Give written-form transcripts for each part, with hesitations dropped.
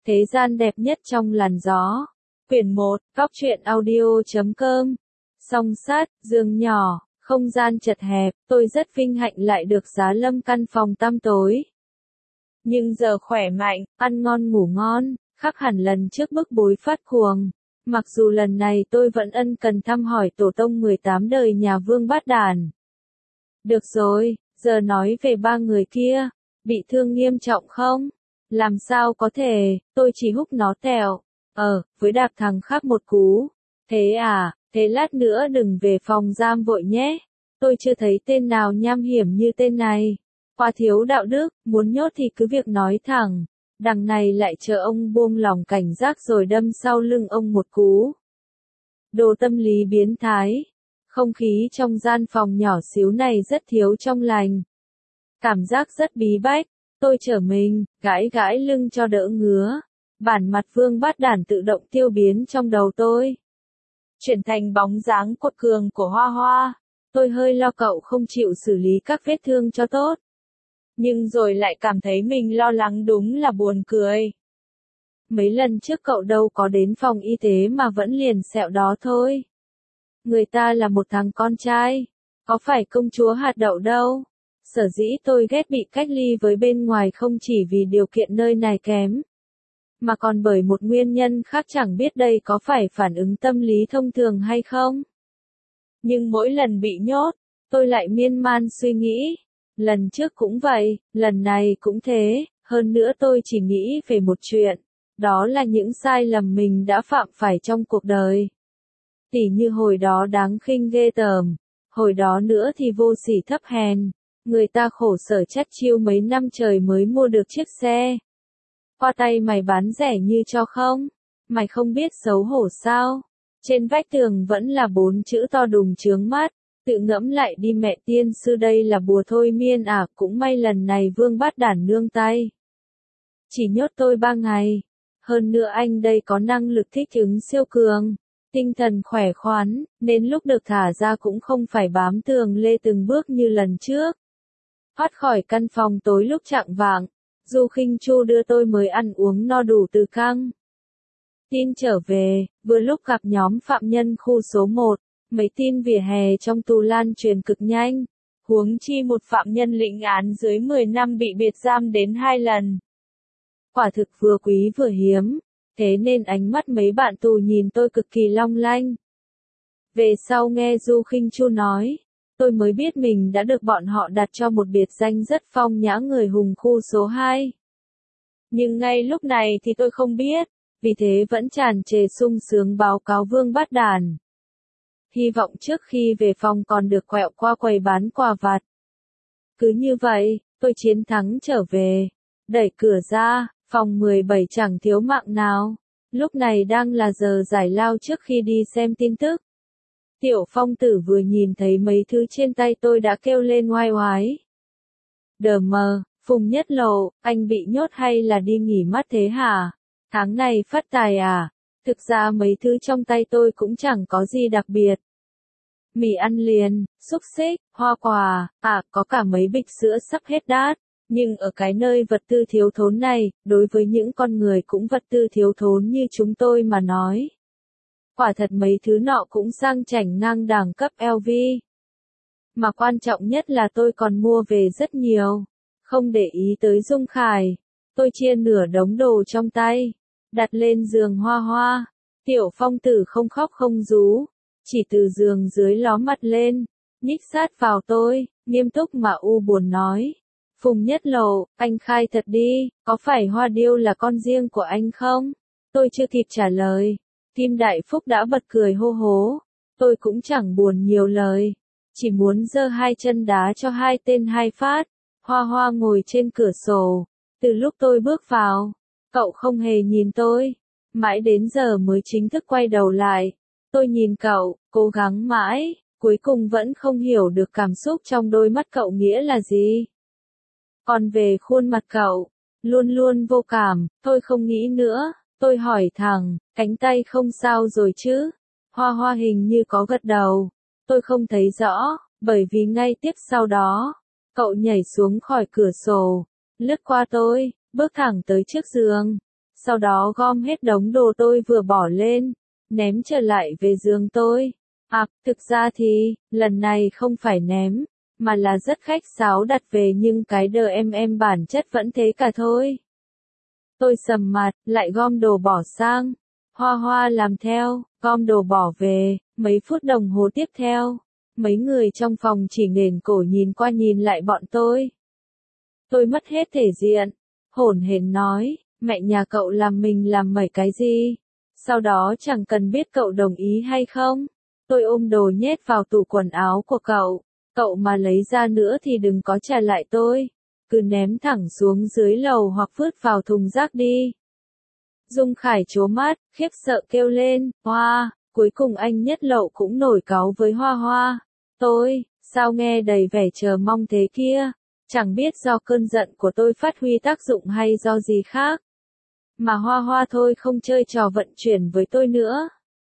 Thế gian đẹp nhất trong làn gió. Quyển 1, Góc truyện audio.com. Song sát, giường nhỏ, không gian chật hẹp, tôi rất vinh hạnh lại được giá lâm căn phòng tăm tối. Nhưng giờ khỏe mạnh, ăn ngon ngủ ngon, khác hẳn lần trước bức bối phát cuồng. Mặc dù lần này tôi vẫn ân cần thăm hỏi tổ tông 18 đời nhà Vương Bát Đản. Được rồi, giờ nói về ba người kia, bị thương nghiêm trọng không? Làm sao có thể, tôi chỉ húc nó tẹo. Với đạp thằng khác một cú. Thế à, thế lát nữa đừng về phòng giam vội nhé. Tôi chưa thấy tên nào nham hiểm như tên này. Quá thiếu đạo đức, muốn nhốt thì cứ việc nói thẳng. Đằng này lại chờ ông buông lòng cảnh giác rồi đâm sau lưng ông một cú. Đồ tâm lý biến thái. Không khí trong gian phòng nhỏ xíu này rất thiếu trong lành. Cảm giác rất bí bách. Tôi trở mình, gãi gãi lưng cho đỡ ngứa. Bản mặt Vương Bát Đản tự động tiêu biến trong đầu tôi. Chuyển thành bóng dáng quật cường của Hoa Hoa. Tôi hơi lo cậu không chịu xử lý các vết thương cho tốt. Nhưng rồi lại cảm thấy mình lo lắng đúng là buồn cười. Mấy lần trước cậu đâu có đến phòng y tế mà vẫn liền sẹo đó thôi. Người ta là một thằng con trai. Có phải công chúa hạt đậu đâu. Sở dĩ tôi ghét bị cách ly với bên ngoài không chỉ vì điều kiện nơi này kém, mà còn bởi một nguyên nhân khác chẳng biết đây có phải phản ứng tâm lý thông thường hay không. Nhưng mỗi lần bị nhốt, tôi lại miên man suy nghĩ. Lần trước cũng vậy, lần này cũng thế, hơn nữa tôi chỉ nghĩ về một chuyện. Đó là những sai lầm mình đã phạm phải trong cuộc đời. Tỉ như hồi đó đáng khinh ghê tởm, hồi đó nữa thì vô sỉ thấp hèn. Người ta khổ sở chắt chiu mấy năm trời mới mua được chiếc xe. Qua tay mày bán rẻ như cho không? Mày không biết xấu hổ sao? Trên vách tường vẫn là 4 chữ to đùng chướng mắt. Tự ngẫm lại đi mẹ tiên sư, đây là bùa thôi miên à, cũng may lần này Vương Bát Đản nương tay. Chỉ nhốt tôi 3 ngày. Hơn nữa anh đây có năng lực thích ứng siêu cường. Tinh thần khỏe khoắn, nên lúc được thả ra cũng không phải bám tường lê từng bước như lần trước. Thoát khỏi căn phòng tối lúc chạng vạng, Du Khinh Chu đưa tôi mới ăn uống no đủ từ căng tin trở về, vừa lúc gặp nhóm phạm nhân khu số 1, mấy tin vỉa hè trong tù lan truyền cực nhanh. Huống chi một phạm nhân lĩnh án dưới 10 năm bị biệt giam đến 2 lần. Quả thực vừa quý vừa hiếm, thế nên ánh mắt mấy bạn tù nhìn tôi cực kỳ long lanh. Về sau nghe Du Khinh Chu nói, tôi mới biết mình đã được bọn họ đặt cho một biệt danh rất phong nhã người hùng khu số 2. Nhưng ngay lúc này thì tôi không biết, vì thế vẫn tràn trề sung sướng báo cáo Vương Bát Đản. Hy vọng trước khi về phòng còn được quẹo qua quầy bán quà vặt. Cứ như vậy, tôi chiến thắng trở về. Đẩy cửa ra, phòng 17 chẳng thiếu mạng nào. Lúc này đang là giờ giải lao trước khi đi xem tin tức. Tiểu Phong Tử vừa nhìn thấy mấy thứ trên tay tôi đã kêu lên oai oái. Đờ mờ, Phùng Nhất Lộ, anh bị nhốt hay là đi nghỉ mát thế hả? Tháng này phát tài à? Thực ra mấy thứ trong tay tôi cũng chẳng có gì đặc biệt. Mì ăn liền, xúc xích, hoa quả, có cả mấy bịch sữa sắp hết đát. Nhưng ở cái nơi vật tư thiếu thốn này, đối với những con người cũng vật tư thiếu thốn như chúng tôi mà nói, quả thật mấy thứ nọ cũng sang chảnh ngang đẳng cấp LV. Mà quan trọng nhất là tôi còn mua về rất nhiều. Không để ý tới Dung Khải. Tôi chia nửa đống đồ trong tay. Đặt lên giường Hoa Hoa. Tiểu Phong Tử không khóc không rú. Chỉ từ giường dưới ló mặt lên. Nhích sát vào tôi. Nghiêm túc mà u buồn nói. Phùng Nhất Lộ, anh khai thật đi. Có phải Hoa Điêu là con riêng của anh không? Tôi chưa kịp trả lời. Kim Đại Phúc đã bật cười hô hố. Tôi cũng chẳng buồn nhiều lời. Chỉ muốn giơ hai chân đá cho hai tên hai phát. Hoa Hoa ngồi trên cửa sổ. Từ lúc tôi bước vào, cậu không hề nhìn tôi. Mãi đến giờ mới chính thức quay đầu lại. Tôi nhìn cậu, cố gắng mãi, cuối cùng vẫn không hiểu được cảm xúc trong đôi mắt cậu nghĩa là gì. Còn về khuôn mặt cậu, luôn luôn vô cảm, tôi không nghĩ nữa. Tôi hỏi thẳng, cánh tay không sao rồi chứ? Hoa Hoa hình như có gật đầu. Tôi không thấy rõ, bởi vì ngay tiếp sau đó, cậu nhảy xuống khỏi cửa sổ, lướt qua tôi, bước thẳng tới trước giường. sau đó gom hết đống đồ tôi vừa bỏ lên, ném trở lại về giường tôi. À, thực ra thì, lần này không phải ném, mà là rất khách sáo đặt về nhưng cái đờ em bản chất vẫn thế cả thôi. Tôi sầm mặt, lại gom đồ bỏ sang. Hoa Hoa làm theo, gom đồ bỏ về, mấy phút đồng hồ tiếp theo. Mấy người trong phòng chỉ nghển cổ nhìn qua nhìn lại bọn tôi. Tôi mất hết thể diện, hổn hển nói, mẹ nhà cậu làm mình làm mẩy cái gì? Sau đó chẳng cần biết cậu đồng ý hay không. Tôi ôm đồ nhét vào tủ quần áo của cậu mà lấy ra nữa thì đừng có trả lại tôi. Cứ ném thẳng xuống dưới lầu hoặc vứt vào thùng rác đi. Dung Khải trố mắt, khiếp sợ kêu lên, Hoa, cuối cùng anh Nhất Lậu cũng nổi cáu với Hoa Hoa. Sao nghe đầy vẻ chờ mong thế kia, chẳng biết do cơn giận của tôi phát huy tác dụng hay do gì khác. Mà Hoa Hoa thôi không chơi trò vận chuyển với tôi nữa.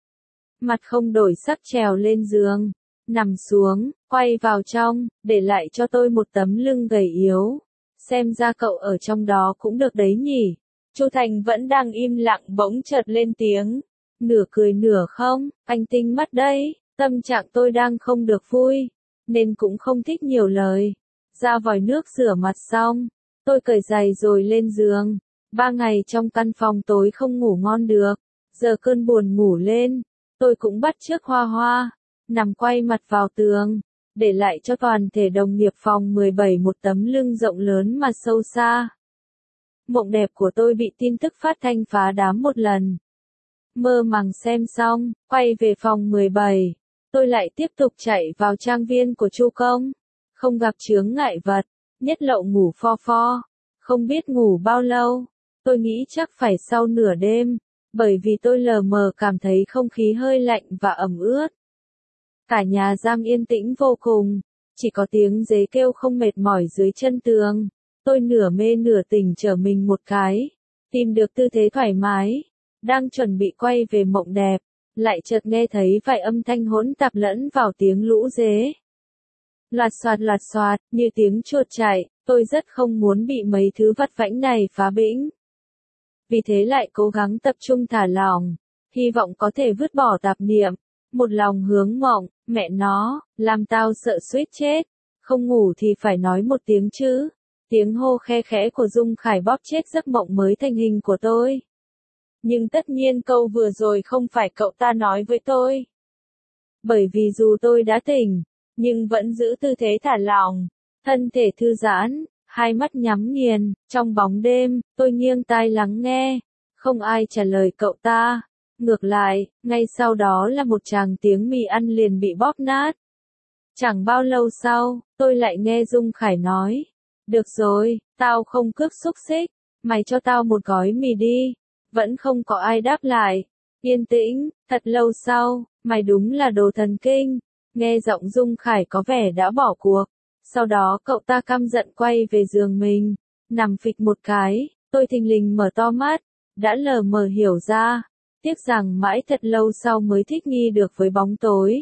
Mặt không đổi sắc trèo lên giường, nằm xuống, quay vào trong, để lại cho tôi một tấm lưng gầy yếu. Xem ra cậu ở trong đó cũng được đấy nhỉ. Chu Thành vẫn đang im lặng bỗng chợt lên tiếng. Nửa cười nửa không, anh tinh mắt đấy, tâm trạng tôi đang không được vui, nên cũng không thích nhiều lời. Ra vòi nước rửa mặt xong, tôi cởi giày rồi lên giường. 3 ngày trong căn phòng tối không ngủ ngon được, giờ cơn buồn ngủ lên, tôi cũng bắt chước Hoa Hoa, nằm quay mặt vào tường, để lại cho toàn thể đồng nghiệp phòng 17 một tấm lưng rộng lớn mà sâu xa. Mộng đẹp của tôi bị tin tức phát thanh phá đám một lần. Mơ màng xem xong, quay về phòng 17, tôi lại tiếp tục chạy vào trang viên của Chu Công. Không gặp chướng ngại vật, Nhất Lậu ngủ pho pho, không biết ngủ bao lâu. Tôi nghĩ chắc phải sau nửa đêm, bởi vì tôi lờ mờ cảm thấy không khí hơi lạnh và ẩm ướt. Cả nhà giam yên tĩnh vô cùng, chỉ có tiếng dế kêu không mệt mỏi dưới chân tường. Tôi nửa mê nửa tỉnh trở mình một cái, tìm được tư thế thoải mái, đang chuẩn bị quay về mộng đẹp, lại chợt nghe thấy vài âm thanh hỗn tạp lẫn vào tiếng lũ dế. Loạt xoạt, như tiếng chuột chạy, tôi rất không muốn bị mấy thứ vặt vãnh này phá bĩnh. Vì thế lại cố gắng tập trung thả lỏng, hy vọng có thể vứt bỏ tạp niệm, một lòng hướng mộng, mẹ nó, làm tao sợ suýt chết, không ngủ thì phải nói một tiếng chứ. Tiếng hô khe khẽ của Dung Khải bóp chết giấc mộng mới thành hình của tôi. Nhưng tất nhiên câu vừa rồi không phải cậu ta nói với tôi. Bởi vì dù tôi đã tỉnh, nhưng vẫn giữ tư thế thả lỏng, thân thể thư giãn, hai mắt nhắm nghiền, trong bóng đêm, tôi nghiêng tai lắng nghe, không ai trả lời cậu ta. Ngược lại, ngay sau đó là một tràng tiếng mì ăn liền bị bóp nát. Chẳng bao lâu sau, tôi lại nghe Dung Khải nói. Được rồi, tao không cướp xúc xích, mày cho tao một gói mì đi. Vẫn không có ai đáp lại. Yên tĩnh, thật lâu sau, mày đúng là đồ thần kinh. Nghe giọng Dung Khải có vẻ đã bỏ cuộc. Sau đó cậu ta căm giận quay về giường mình, nằm phịch một cái, tôi thình lình mở to mắt, đã lờ mờ hiểu ra. Tiếc rằng mãi thật lâu sau mới thích nghi được với bóng tối.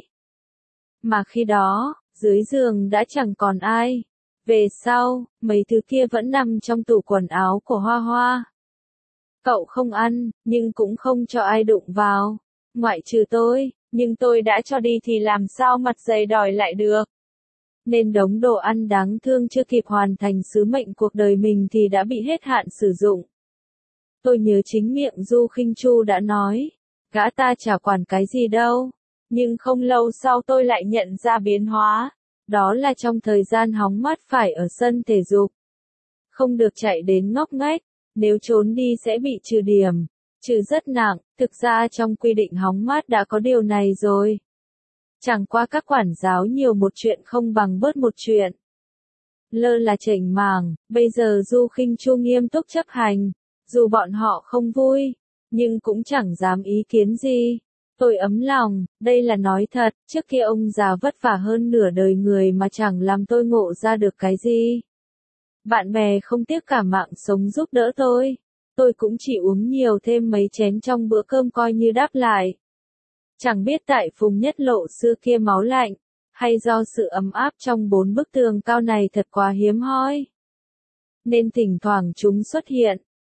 Mà khi đó, dưới giường đã chẳng còn ai. Về sau, mấy thứ kia vẫn nằm trong tủ quần áo của Hoa Hoa. Cậu không ăn, nhưng cũng không cho ai đụng vào. Ngoại trừ tôi, nhưng tôi đã cho đi thì làm sao mặt dày đòi lại được. Nên đống đồ ăn đáng thương chưa kịp hoàn thành sứ mệnh cuộc đời mình thì đã bị hết hạn sử dụng. Tôi nhớ chính miệng Du Khinh Chu đã nói, gã ta chả quản cái gì đâu. Nhưng không lâu sau tôi lại nhận ra biến hóa. Đó là trong thời gian hóng mát phải ở sân thể dục. Không được chạy đến ngóc ngách, nếu trốn đi sẽ bị trừ điểm, trừ rất nặng, thực ra trong quy định hóng mát đã có điều này rồi. Chẳng qua các quản giáo nhiều một chuyện không bằng bớt một chuyện. Lơ là chểnh mảng, bây giờ Du Khinh Chu nghiêm túc chấp hành, dù bọn họ không vui, nhưng cũng chẳng dám ý kiến gì. Tôi ấm lòng, đây là nói thật, trước kia ông già vất vả hơn nửa đời người mà chẳng làm tôi ngộ ra được cái gì. Bạn bè không tiếc cả mạng sống giúp đỡ tôi cũng chỉ uống nhiều thêm mấy chén trong bữa cơm coi như đáp lại. Chẳng biết tại Phùng Nhất Lộ xưa kia máu lạnh, hay do sự ấm áp trong 4 bức tường cao này thật quá hiếm hoi. Nên thỉnh thoảng chúng xuất hiện,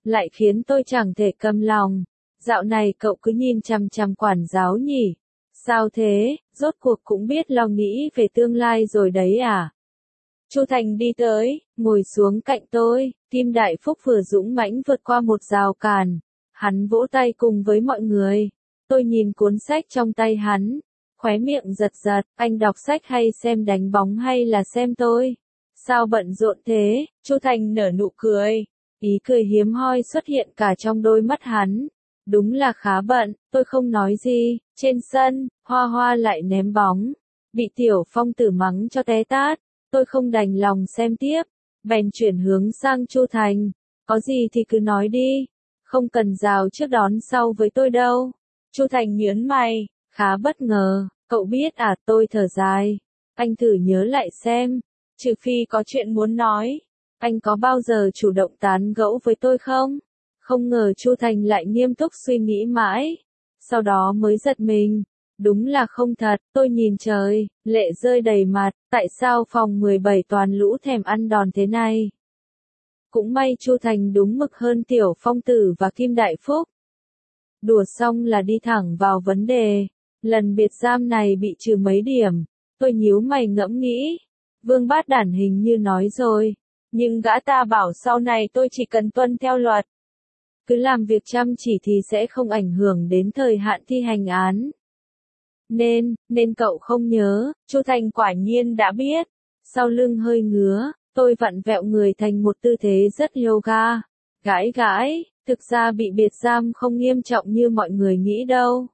lại khiến tôi chẳng thể câm lòng. Dạo này cậu cứ nhìn chằm chằm quản giáo nhỉ? Sao thế, rốt cuộc cũng biết lo nghĩ về tương lai rồi đấy à? Chu Thành đi tới, ngồi xuống cạnh tôi, Kim Đại Phúc vừa dũng mãnh vượt qua một rào cản. Hắn vỗ tay cùng với mọi người. Tôi nhìn cuốn sách trong tay hắn, khóe miệng giật giật, anh đọc sách hay xem đánh bóng hay là xem tôi? Sao bận rộn thế? Chu Thành nở nụ cười. Ý cười hiếm hoi xuất hiện cả trong đôi mắt hắn. Đúng là khá bận, tôi không nói gì. Trên sân, Hoa Hoa lại ném bóng. Bị Tiểu Phong Tử mắng cho té tát. Tôi không đành lòng xem tiếp. Bèn chuyển hướng sang Chu Thành. Có gì thì cứ nói đi. Không cần rào trước đón sau với tôi đâu. Chu Thành nhướng mày. Khá bất ngờ. Cậu biết à, tôi thở dài. Anh thử nhớ lại xem. Trừ phi có chuyện muốn nói. Anh có bao giờ chủ động tán gẫu với tôi không? Không ngờ Chu Thành lại nghiêm túc suy nghĩ mãi. Sau đó mới giật mình. Đúng là không thật, tôi nhìn trời, lệ rơi đầy mặt, tại sao phòng 17 toàn lũ thèm ăn đòn thế này? Cũng may Chu Thành đúng mực hơn Tiểu Phong Tử và Kim Đại Phúc. Đùa xong là đi thẳng vào vấn đề. Lần biệt giam này bị trừ mấy điểm. Tôi nhíu mày ngẫm nghĩ. Vương Bát Đản hình như nói rồi. Nhưng gã ta bảo sau này tôi chỉ cần tuân theo luật. Cứ làm việc chăm chỉ thì sẽ không ảnh hưởng đến thời hạn thi hành án. Nên cậu không nhớ, Chu Thành quả nhiên đã biết. Sau lưng hơi ngứa, tôi vặn vẹo người thành một tư thế rất yoga. Gãi, thực ra bị biệt giam không nghiêm trọng như mọi người nghĩ đâu.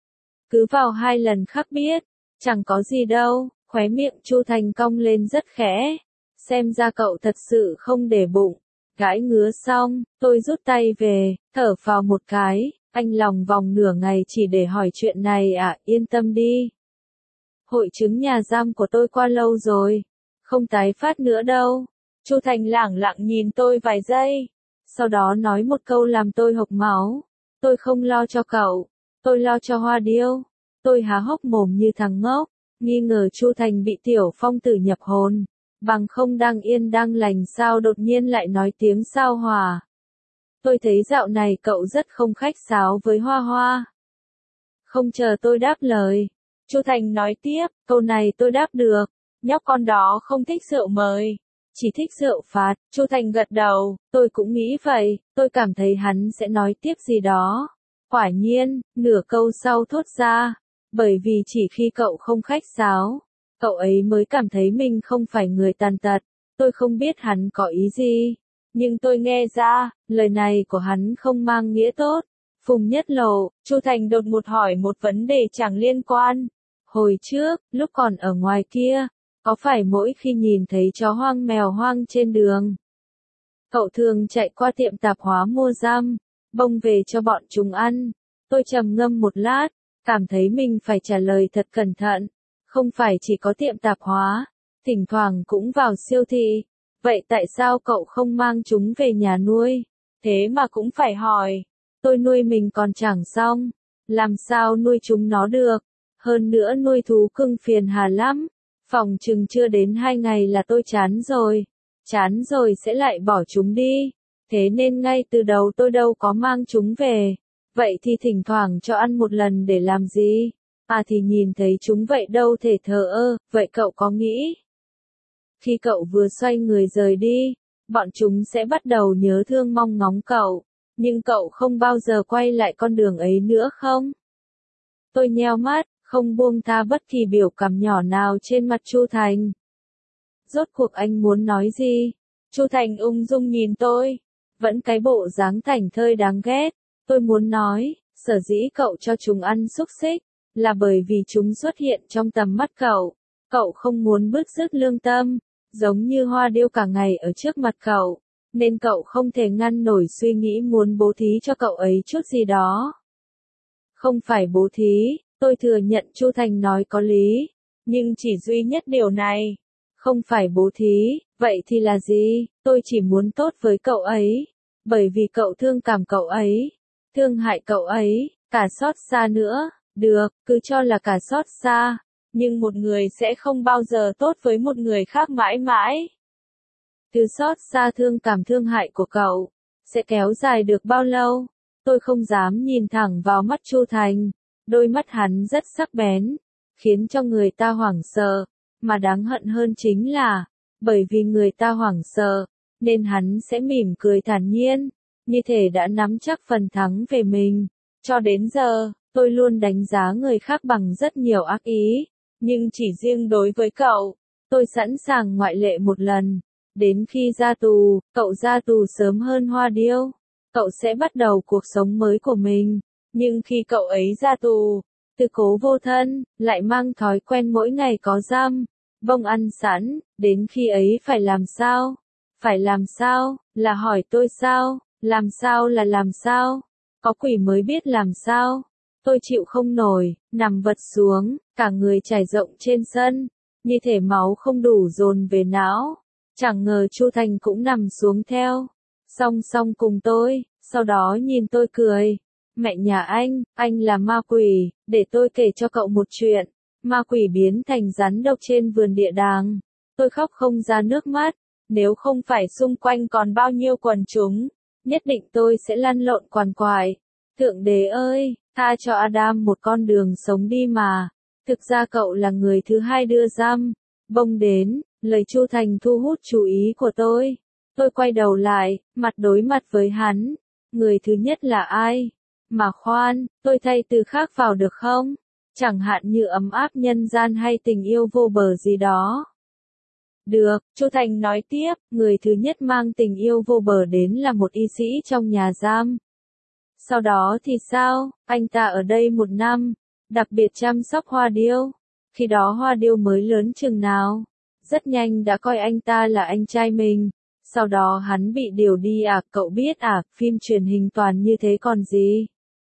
Cứ vào 2 lần khác biết, chẳng có gì đâu, khóe miệng Chu Thành cong lên rất khẽ. Xem ra cậu thật sự không để bụng. Gãi ngứa xong, tôi rút tay về, thở phào một cái. Anh lòng vòng nửa ngày chỉ để hỏi chuyện này à, yên tâm đi. Hội chứng nhà giam của tôi qua lâu rồi. Không tái phát nữa đâu. Chu Thành lẳng lặng nhìn tôi vài giây. Sau đó nói một câu làm tôi hộc máu. Tôi không lo cho cậu. Tôi lo cho Hoa Điêu. Tôi há hốc mồm như thằng ngốc. Nghi ngờ Chu Thành bị Tiểu Phong Tử nhập hồn. Bằng không đang yên đang lành sao đột nhiên lại nói tiếng sao hòa. Tôi thấy dạo này cậu rất không khách sáo với Hoa Hoa. Không chờ tôi đáp lời. Chu Thành nói tiếp, câu này tôi đáp được. Nhóc con đó không thích rượu mời. Chỉ thích rượu phạt. Chu Thành gật đầu, tôi cũng nghĩ vậy. Tôi cảm thấy hắn sẽ nói tiếp gì đó. Quả nhiên, nửa câu sau thốt ra. Bởi vì chỉ khi cậu không khách sáo, cậu ấy mới cảm thấy mình không phải người tàn tật. Tôi không biết hắn có ý gì. Nhưng tôi nghe ra, lời này của hắn không mang nghĩa tốt. Phùng Nhất Lộ, Chu Thành đột ngột hỏi một vấn đề chẳng liên quan. Hồi trước, lúc còn ở ngoài kia, có phải mỗi khi nhìn thấy chó hoang mèo hoang trên đường, cậu thường chạy qua tiệm tạp hóa mua răm, bông về cho bọn chúng ăn? Tôi trầm ngâm một lát, cảm thấy mình phải trả lời thật cẩn thận. Không phải chỉ có tiệm tạp hóa, thỉnh thoảng cũng vào siêu thị. Vậy tại sao cậu không mang chúng về nhà nuôi? Thế mà cũng phải hỏi. Tôi nuôi mình còn chẳng xong. Làm sao nuôi chúng nó được? Hơn nữa nuôi thú cưng phiền hà lắm. Phòng chừng chưa đến 2 ngày là tôi chán rồi. Chán rồi sẽ lại bỏ chúng đi. Thế nên ngay từ đầu tôi đâu có mang chúng về. Vậy thì thỉnh thoảng cho ăn một lần để làm gì? À thì nhìn thấy chúng vậy đâu thể thờ ơ. Vậy cậu có nghĩ khi cậu vừa xoay người rời đi, bọn chúng sẽ bắt đầu nhớ thương mong ngóng cậu, nhưng cậu không bao giờ quay lại con đường ấy nữa không? Tôi nheo mắt, không buông tha bất kỳ biểu cảm nhỏ nào trên mặt Chu Thành. Rốt cuộc anh muốn nói gì? Chu Thành ung dung nhìn tôi, vẫn cái bộ dáng thảnh thơi đáng ghét. Tôi muốn nói, sở dĩ cậu cho chúng ăn xúc xích, là bởi vì chúng xuất hiện trong tầm mắt cậu. Cậu không muốn bứt rứt lương tâm, giống như Hoa Điêu cả ngày ở trước mặt cậu, nên cậu không thể ngăn nổi suy nghĩ muốn bố thí cho cậu ấy chút gì đó. Không phải bố thí, tôi thừa nhận Chu Thành nói có lý, nhưng chỉ duy nhất điều này. Không phải bố thí, vậy thì là gì? Tôi chỉ muốn tốt với cậu ấy, bởi vì cậu thương cảm cậu ấy, thương hại cậu ấy, cả xót xa nữa. Được, cứ cho là cả xót xa. Nhưng một người sẽ không bao giờ tốt với một người khác mãi mãi. Từ xót xa thương cảm thương hại của cậu, sẽ kéo dài được bao lâu? Tôi không dám nhìn thẳng vào mắt Chu Thành, đôi mắt hắn rất sắc bén, khiến cho người ta hoảng sợ, mà đáng hận hơn chính là, bởi vì người ta hoảng sợ, nên hắn sẽ mỉm cười thản nhiên, như thể đã nắm chắc phần thắng về mình. Cho đến giờ, tôi luôn đánh giá người khác bằng rất nhiều ác ý, nhưng chỉ riêng đối với cậu, tôi sẵn sàng ngoại lệ một lần. Đến khi ra tù, cậu ra tù sớm hơn Hoa Điêu, cậu sẽ bắt đầu cuộc sống mới của mình, nhưng khi cậu ấy ra tù, tư cố vô thân, lại mang thói quen mỗi ngày có giam, bông ăn sẵn, đến khi ấy phải làm sao? Phải làm sao, là hỏi tôi sao, làm sao là làm sao? Có quỷ mới biết làm sao? Tôi chịu không nổi, nằm vật xuống, cả người trải rộng trên sân, như thể máu không đủ dồn về não. Chẳng ngờ Chu Thành cũng nằm xuống theo, song song cùng tôi, sau đó nhìn tôi cười. Mẹ nhà anh là ma quỷ, để tôi kể cho cậu một chuyện. Ma quỷ biến thành rắn độc trên vườn địa đàng. Tôi khóc không ra nước mắt, nếu không phải xung quanh còn bao nhiêu quần chúng, nhất định tôi sẽ lăn lộn quằn quại. Thượng đế ơi, tha cho Adam một con đường sống đi mà. Thực ra cậu là người thứ hai đưa giam bông đến. Lời Chu Thành thu hút chú ý của tôi. Tôi quay đầu lại, mặt đối mặt với hắn. Người thứ nhất là ai? Mà khoan, tôi thay từ khác vào được không? Chẳng hạn như ấm áp nhân gian hay tình yêu vô bờ gì đó. Được, Chu Thành nói tiếp, người thứ nhất mang tình yêu vô bờ đến là một y sĩ trong nhà giam. Sau đó thì sao? Anh ta ở đây 1 năm, đặc biệt chăm sóc Hoa Điêu. Khi đó Hoa Điêu mới lớn chừng nào? Rất nhanh đã coi anh ta là anh trai mình. Sau đó hắn bị điều đi à, cậu biết à, phim truyền hình toàn như thế còn gì.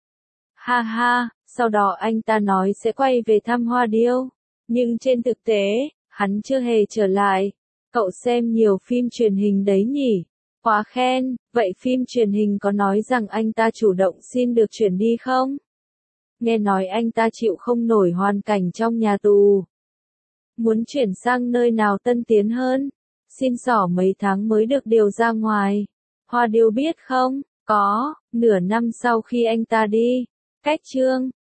Ha ha, sau đó anh ta nói sẽ quay về thăm Hoa Điêu. Nhưng trên thực tế, hắn chưa hề trở lại. Cậu xem nhiều phim truyền hình đấy nhỉ? Quá khen, vậy phim truyền hình có nói rằng anh ta chủ động xin được chuyển đi không? Nghe nói anh ta chịu không nổi hoàn cảnh trong nhà tù. Muốn chuyển sang nơi nào tân tiến hơn? Xin xỏ mấy tháng mới được điều ra ngoài. Hoa Điêu biết không? Có, nửa năm sau khi anh ta đi. Cách chương